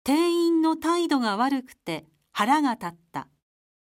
店員の態度が悪くて腹が立った。